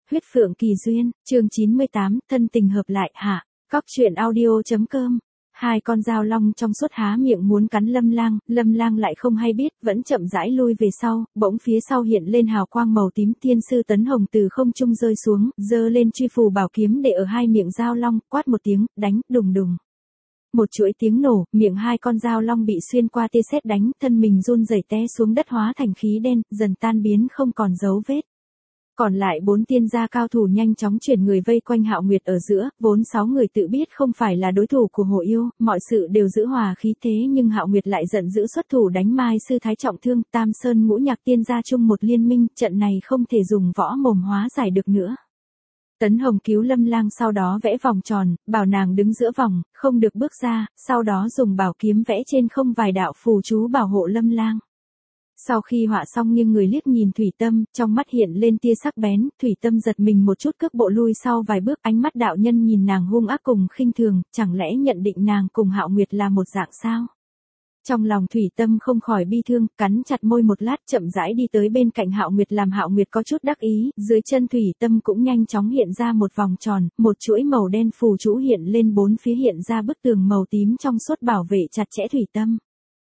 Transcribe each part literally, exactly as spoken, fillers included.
Huyết Phượng Kỳ Duyên, chương chín mươi tám, thân tình hợp lại hạ. Cóc truyện audio.com. Hai con dao long trong suốt há miệng muốn cắn Lâm Lang, Lâm Lang lại không hay biết, vẫn chậm rãi lui về sau, bỗng phía sau hiện lên hào quang màu tím, tiên sư Tấn Hồng từ không trung rơi xuống, giơ lên truy phù bảo kiếm để ở hai miệng dao long, quát một tiếng, đánh, đùng đùng. Một chuỗi tiếng nổ, miệng hai con dao long bị xuyên qua tia sét đánh, thân mình run rẩy té xuống đất hóa thành khí đen, dần tan biến không còn dấu vết. Còn lại bốn tiên gia cao thủ nhanh chóng chuyển người vây quanh Hạo Nguyệt ở giữa, vốn sáu người tự biết không phải là đối thủ của Hồ Yêu, mọi sự đều giữ hòa khí thế nhưng Hạo Nguyệt lại giận dữ xuất thủ đánh Mai Sư Thái trọng thương, Tam Sơn ngũ nhạc tiên gia chung một liên minh, trận này không thể dùng võ mồm hóa giải được nữa. Tấn Hồng cứu Lâm Lang sau đó vẽ vòng tròn, bảo nàng đứng giữa vòng, không được bước ra, sau đó dùng bảo kiếm vẽ trên không vài đạo phù chú bảo hộ Lâm Lang. Sau khi họa xong nghiêng người liếc nhìn Thủy Tâm, trong mắt hiện lên tia sắc bén, Thủy Tâm giật mình một chút cước bộ lui sau vài bước, ánh mắt đạo nhân nhìn nàng hung ác cùng khinh thường, chẳng lẽ nhận định nàng cùng Hạo Nguyệt là một dạng sao? Trong lòng Thủy Tâm không khỏi bi thương, cắn chặt môi một lát chậm rãi đi tới bên cạnh Hạo Nguyệt làm Hạo Nguyệt có chút đắc ý, dưới chân Thủy Tâm cũng nhanh chóng hiện ra một vòng tròn, một chuỗi màu đen phù chú hiện lên bốn phía hiện ra bức tường màu tím trong suốt bảo vệ chặt chẽ Thủy Tâm.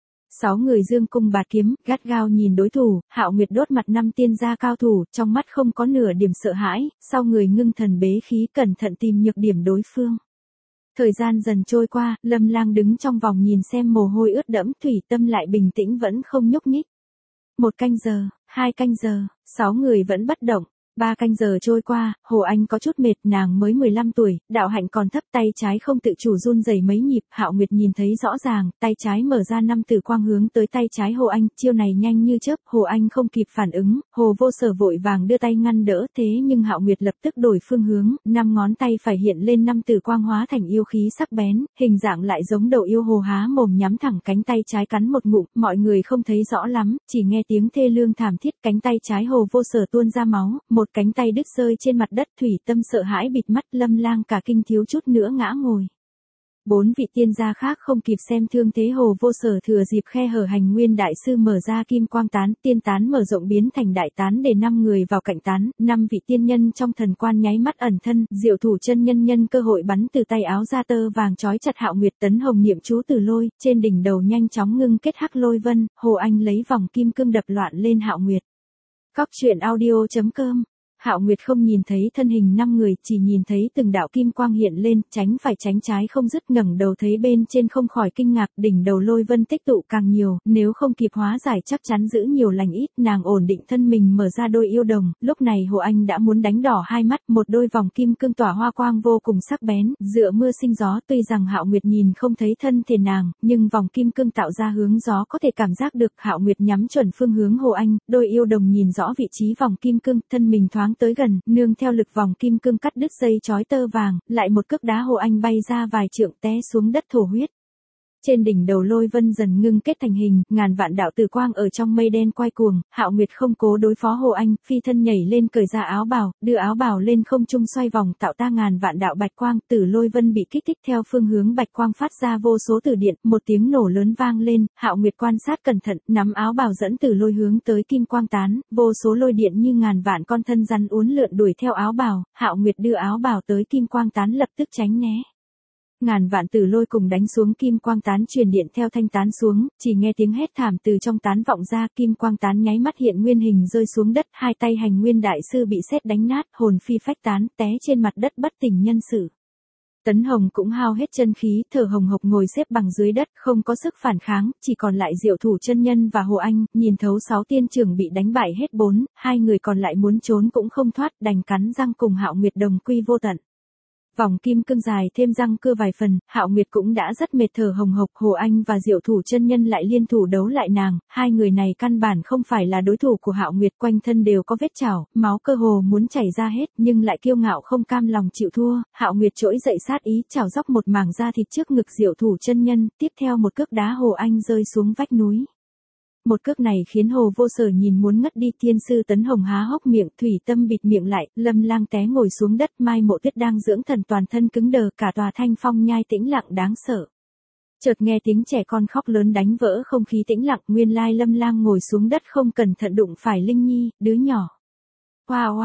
Sáu người dương cung bạt kiếm, gắt gao nhìn đối thủ, Hạo Nguyệt đốt mặt năm tiên gia cao thủ, trong mắt không có nửa điểm sợ hãi, sau người ngưng thần bế khí cẩn thận tìm nhược điểm đối phương. Thời gian dần trôi qua, Lâm Lang đứng trong vòng nhìn xem mồ hôi ướt đẫm, Thủy Tâm lại bình tĩnh vẫn không nhúc nhích. Một canh giờ, hai canh giờ, sáu người vẫn bất động. Ba canh giờ trôi qua, Hồ Anh có chút mệt, nàng mới mười lăm tuổi, đạo hạnh còn thấp, tay trái không tự chủ run rẩy mấy nhịp, Hạo Nguyệt nhìn thấy rõ ràng, tay trái mở ra năm tử quang hướng tới tay trái Hồ Anh, chiêu này nhanh như chớp, Hồ Anh không kịp phản ứng, Hồ Vô Sở vội vàng đưa tay ngăn đỡ, thế nhưng Hạo Nguyệt lập tức đổi phương hướng, năm ngón tay phải hiện lên năm tử quang hóa thành yêu khí sắc bén, hình dạng lại giống đầu yêu hồ há mồm nhắm thẳng cánh tay trái cắn một ngụm, mọi người không thấy rõ lắm, chỉ nghe tiếng thê lương thảm thiết, cánh tay trái Hồ Vô Sở tuôn ra máu, một cánh tay đứt rơi trên mặt đất, Thủy Tâm sợ hãi bịt mắt, Lâm Lang cả kinh thiếu chút nữa ngã ngồi. Bốn vị tiên gia khác không kịp xem thương thế Hồ Vô Sở thừa dịp khe hở hành nguyên đại sư mở ra kim quang tán, tiên tán mở rộng biến thành đại tán để năm người vào cạnh tán, năm vị tiên nhân trong thần quan nháy mắt ẩn thân, Diệu Thủ chân nhân nhân cơ hội bắn từ tay áo ra tơ vàng trói chặt Hạo Nguyệt. Tấn Hồng niệm chú từ lôi, trên đỉnh đầu nhanh chóng ngưng kết hắc lôi vân, Hồ Anh lấy vòng kim cương đập loạn lên Hạo Nguyệt. Cóc truyện audio.com. Hạo Nguyệt không nhìn thấy thân hình năm người, chỉ nhìn thấy từng đạo kim quang hiện lên, tránh phải tránh trái không dứt, ngẩng đầu thấy bên trên không khỏi kinh ngạc, đỉnh đầu lôi vân tích tụ càng nhiều, nếu không kịp hóa giải chắc chắn giữ nhiều lành ít, nàng ổn định thân mình mở ra đôi yêu đồng, lúc này Hồ Anh đã muốn đánh đỏ hai mắt, một đôi vòng kim cương tỏa hoa quang vô cùng sắc bén, dựa mưa sinh gió, tuy rằng Hạo Nguyệt nhìn không thấy thân thể nàng, nhưng vòng kim cương tạo ra hướng gió có thể cảm giác được. Hạo Nguyệt nhắm chuẩn phương hướng Hồ Anh, đôi yêu đồng nhìn rõ vị trí vòng kim cương, thân mình thoáng tới gần, nương theo lực vòng kim cương cắt đứt dây chói tơ vàng, lại một cước đá Hồ Anh bay ra vài trượng té xuống đất thổ huyết. Trên đỉnh đầu lôi vân dần ngưng kết thành hình, ngàn vạn đạo tử quang ở trong mây đen quay cuồng, Hạo Nguyệt không cố đối phó Hồ Anh, phi thân nhảy lên cởi ra áo bào, đưa áo bào lên không trung xoay vòng tạo ta ngàn vạn đạo bạch quang, tử lôi vân bị kích thích theo phương hướng bạch quang phát ra vô số tử điện, một tiếng nổ lớn vang lên, Hạo Nguyệt quan sát cẩn thận, nắm áo bào dẫn tử lôi hướng tới kim quang tán, vô số lôi điện như ngàn vạn con thân rắn uốn lượn đuổi theo áo bào, Hạo Nguyệt đưa áo bào tới kim quang tán lập tức tránh né. Ngàn vạn tử lôi cùng đánh xuống kim quang tán truyền điện theo thanh tán xuống, chỉ nghe tiếng hét thảm từ trong tán vọng ra, kim quang tán nháy mắt hiện nguyên hình rơi xuống đất, hai tay hành nguyên đại sư bị sét đánh nát, hồn phi phách tán, té trên mặt đất bất tỉnh nhân sự. Tấn Hồng cũng hao hết chân khí, thở hồng hộc ngồi xếp bằng dưới đất, không có sức phản kháng, chỉ còn lại Diệu Thủ chân nhân và Hồ Anh, nhìn thấu sáu tiên trưởng bị đánh bại hết bốn, hai người còn lại muốn trốn cũng không thoát, đành cắn răng cùng Hạo Nguyệt đồng quy vô tận. Vòng kim cương dài thêm răng cưa vài phần, Hạo Nguyệt cũng đã rất mệt thở hồng hộc, Hồ Anh và Diệu Thủ chân nhân lại liên thủ đấu lại nàng, hai người này căn bản không phải là đối thủ của Hạo Nguyệt, quanh thân đều có vết chảo, máu cơ hồ muốn chảy ra hết, nhưng lại kiêu ngạo không cam lòng chịu thua, Hạo Nguyệt trỗi dậy sát ý, chảo dốc một mảng da thịt trước ngực Diệu Thủ chân nhân, tiếp theo một cước đá Hồ Anh rơi xuống vách núi. Một cước này khiến Hồ Vô Sở nhìn muốn ngất đi, tiên sư Tấn Hồng há hốc miệng, Thủy Tâm bịt miệng lại, Lâm Lang té ngồi xuống đất, Mai Mộ Tuyết đang dưỡng thần toàn thân cứng đờ, cả tòa thanh phong nhai tĩnh lặng đáng sợ. Chợt nghe tiếng trẻ con khóc lớn đánh vỡ không khí tĩnh lặng, nguyên lai Lâm Lang ngồi xuống đất không cẩn thận đụng phải Linh Nhi, đứa nhỏ. Hoa hoa,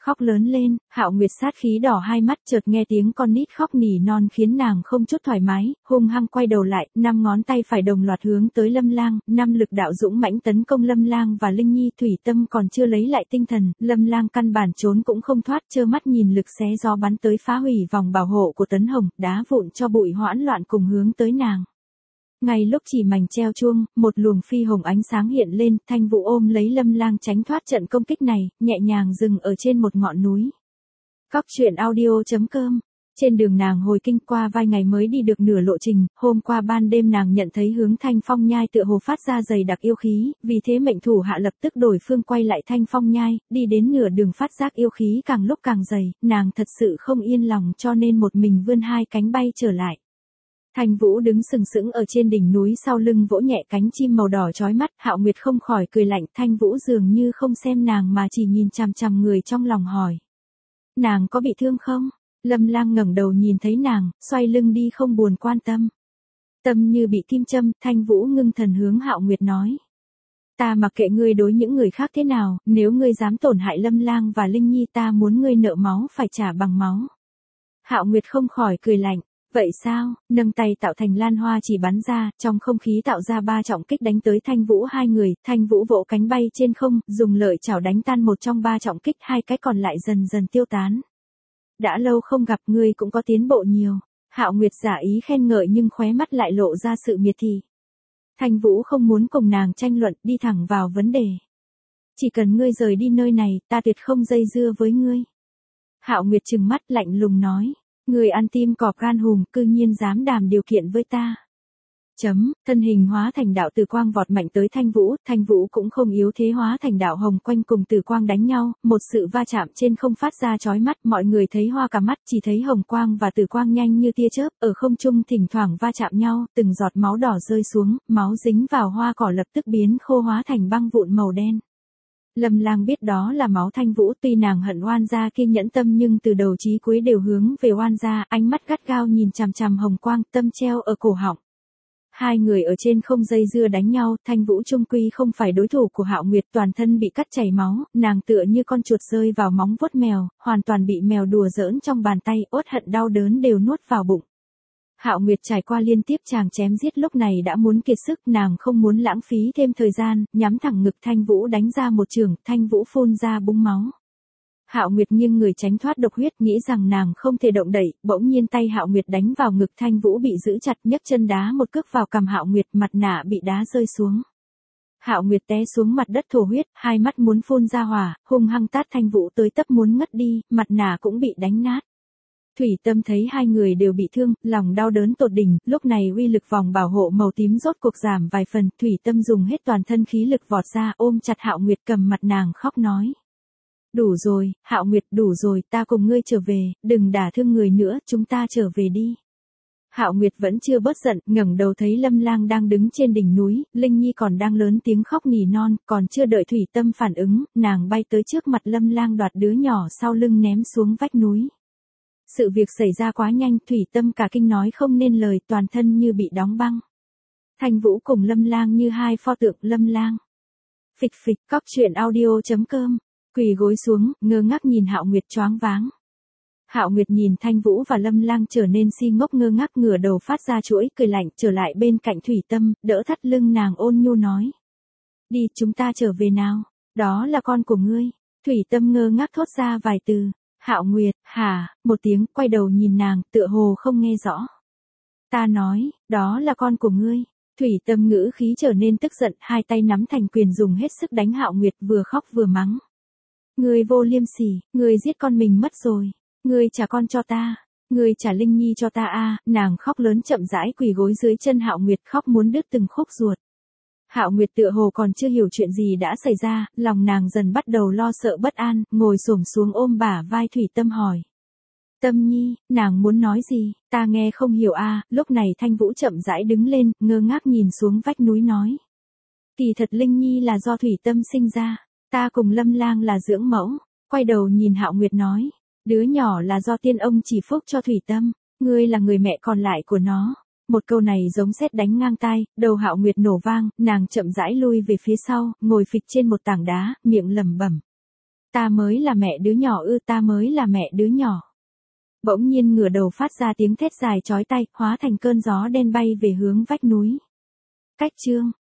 khóc lớn lên, Hạo Nguyệt sát khí đỏ hai mắt, chợt nghe tiếng con nít khóc nỉ non khiến nàng không chút thoải mái, hung hăng quay đầu lại, năm ngón tay phải đồng loạt hướng tới Lâm Lang, năm lực đạo dũng mãnh tấn công Lâm Lang và Linh Nhi. Thủy Tâm còn chưa lấy lại tinh thần, Lâm Lang căn bản trốn cũng không thoát, trơ mắt nhìn lực xé gió bắn tới phá hủy vòng bảo hộ của Tấn Hồng, đá vụn cho bụi hoãn loạn cùng hướng tới nàng. Ngay lúc chỉ mảnh treo chuông, một luồng phi hồng ánh sáng hiện lên, Thanh Vũ ôm lấy Lâm Lang tránh thoát trận công kích này, nhẹ nhàng dừng ở trên một ngọn núi. Cóc truyện audio chấm com. Trên đường nàng hồi kinh, qua vài ngày mới đi được nửa lộ trình, hôm qua ban đêm nàng nhận thấy hướng Thanh Phong Nhai tựa hồ phát ra dày đặc yêu khí, vì thế mệnh thủ hạ lập tức đổi phương quay lại Thanh Phong Nhai, đi đến nửa đường phát giác yêu khí càng lúc càng dày, nàng thật sự không yên lòng cho nên một mình vươn hai cánh bay trở lại. Thanh Vũ đứng sừng sững ở trên đỉnh núi, sau lưng vỗ nhẹ cánh chim màu đỏ chói mắt, Hạo Nguyệt không khỏi cười lạnh, Thanh Vũ dường như không xem nàng mà chỉ nhìn chằm chằm người trong lòng hỏi. Nàng có bị thương không? Lâm Lang ngẩng đầu nhìn thấy nàng, xoay lưng đi không buồn quan tâm. Tâm như bị kim châm, Thanh Vũ ngưng thần hướng Hạo Nguyệt nói. Ta mặc kệ ngươi đối những người khác thế nào, nếu ngươi dám tổn hại Lâm Lang và Linh Nhi ta muốn ngươi nợ máu phải trả bằng máu. Hạo Nguyệt không khỏi cười lạnh. Vậy sao? Nâng tay tạo thành lan hoa chỉ bắn ra, trong không khí tạo ra ba trọng kích đánh tới Thanh Vũ hai người, Thanh Vũ vỗ cánh bay trên không, dùng lợi chảo đánh tan một trong ba trọng kích, hai cái còn lại dần dần tiêu tán. Đã lâu không gặp, ngươi cũng có tiến bộ nhiều. Hạo Nguyệt giả ý khen ngợi nhưng khóe mắt lại lộ ra sự miệt thị. Thanh Vũ không muốn cùng nàng tranh luận, đi thẳng vào vấn đề. Chỉ cần ngươi rời đi nơi này, ta tuyệt không dây dưa với ngươi. Hạo Nguyệt trừng mắt lạnh lùng nói. Người ăn tim cọp gan hùm, cư nhiên dám đàm điều kiện với ta. Chấm, thân hình hóa thành đạo tử quang vọt mạnh tới Thanh Vũ, Thanh Vũ cũng không yếu thế hóa thành đạo hồng quanh cùng tử quang đánh nhau, một sự va chạm trên không phát ra chói mắt, mọi người thấy hoa cả mắt, chỉ thấy hồng quang và tử quang nhanh như tia chớp, ở không trung thỉnh thoảng va chạm nhau, từng giọt máu đỏ rơi xuống, máu dính vào hoa cỏ lập tức biến khô hóa thành băng vụn màu đen. Lâm Lang biết đó là máu Thanh Vũ, tuy nàng hận oan gia kia nhẫn tâm nhưng từ đầu chí cuối đều hướng về oan gia, ánh mắt gắt gao nhìn chằm chằm hồng quang, tâm treo ở cổ họng. Hai người ở trên không dây dưa đánh nhau, Thanh Vũ trung quy không phải đối thủ của Hạo Nguyệt, toàn thân bị cắt chảy máu, nàng tựa như con chuột rơi vào móng vuốt mèo, hoàn toàn bị mèo đùa giỡn trong bàn tay, uất hận đau đớn đều nuốt vào bụng. Hạo Nguyệt trải qua liên tiếp chàng chém giết lúc này đã muốn kiệt sức, nàng không muốn lãng phí thêm thời gian, nhắm thẳng ngực Thanh Vũ đánh ra một chưởng, Thanh Vũ phun ra búng máu. Hạo Nguyệt nghiêng người tránh thoát độc huyết, nghĩ rằng nàng không thể động đậy, bỗng nhiên tay Hạo Nguyệt đánh vào ngực Thanh Vũ bị giữ chặt, nhấc chân đá một cước vào cằm Hạo Nguyệt, mặt nạ bị đá rơi xuống. Hạo Nguyệt té xuống mặt đất thổ huyết, hai mắt muốn phun ra hỏa, hung hăng tát Thanh Vũ tới tấp muốn ngất đi, mặt nạ cũng bị đánh nát. Thủy Tâm thấy hai người đều bị thương, lòng đau đớn tột đỉnh, lúc này uy lực vòng bảo hộ màu tím rốt cuộc giảm vài phần, Thủy Tâm dùng hết toàn thân khí lực vọt ra, ôm chặt Hạo Nguyệt, cầm mặt nàng khóc nói. Đủ rồi, Hạo Nguyệt, đủ rồi, ta cùng ngươi trở về, đừng đả thương người nữa, chúng ta trở về đi. Hạo Nguyệt vẫn chưa bớt giận, ngẩng đầu thấy Lâm Lang đang đứng trên đỉnh núi, Linh Nhi còn đang lớn tiếng khóc nỉ non, còn chưa đợi Thủy Tâm phản ứng, nàng bay tới trước mặt Lâm Lang đoạt đứa nhỏ sau lưng ném xuống vách núi. Sự việc xảy ra quá nhanh, Thủy Tâm cả kinh nói không nên lời, toàn thân như bị đóng băng. Thanh Vũ cùng Lâm Lang như hai pho tượng. Lâm Lang. Phịch phịch, cóc truyện audio chấm com. Quỳ gối xuống, ngơ ngác nhìn Hạo Nguyệt choáng váng. Hạo Nguyệt nhìn Thanh Vũ và Lâm Lang trở nên si ngốc ngơ ngác, ngửa đầu phát ra chuỗi cười lạnh, trở lại bên cạnh Thủy Tâm, đỡ thắt lưng nàng ôn nhu nói. Đi, chúng ta trở về nào, đó là con của ngươi. Thủy Tâm ngơ ngác thốt ra vài từ. Hạo Nguyệt, hả, một tiếng, quay đầu nhìn nàng, tựa hồ không nghe rõ. Ta nói, đó là con của ngươi. Thủy Tâm ngữ khí trở nên tức giận, hai tay nắm thành quyền dùng hết sức đánh Hạo Nguyệt, vừa khóc vừa mắng. Ngươi vô liêm sỉ, ngươi giết con mình mất rồi. Ngươi trả con cho ta. Ngươi trả Linh Nhi cho ta a. Nàng khóc lớn chậm rãi quỳ gối dưới chân Hạo Nguyệt, khóc muốn đứt từng khúc ruột. Hạo Nguyệt tựa hồ còn chưa hiểu chuyện gì đã xảy ra, lòng nàng dần bắt đầu lo sợ bất an, ngồi xổm xuống ôm bả vai Thủy Tâm hỏi. Tâm Nhi, nàng muốn nói gì, ta nghe không hiểu a. Lúc này Thanh Vũ chậm rãi đứng lên, ngơ ngác nhìn xuống vách núi nói. Kỳ thật Linh Nhi là do Thủy Tâm sinh ra, ta cùng Lâm Lang là dưỡng mẫu. Quay đầu nhìn Hạo Nguyệt nói, đứa nhỏ là do tiên ông chỉ phúc cho Thủy Tâm, ngươi là người mẹ còn lại của nó. Một câu này giống sét đánh ngang tai, đầu Hạo Nguyệt nổ vang, nàng chậm rãi lui về phía sau, ngồi phịch trên một tảng đá, miệng lẩm bẩm. Ta mới là mẹ đứa nhỏ ư, ta mới là mẹ đứa nhỏ. Bỗng nhiên ngửa đầu phát ra tiếng thét dài chói tai, hóa thành cơn gió đen bay về hướng vách núi. Cách chương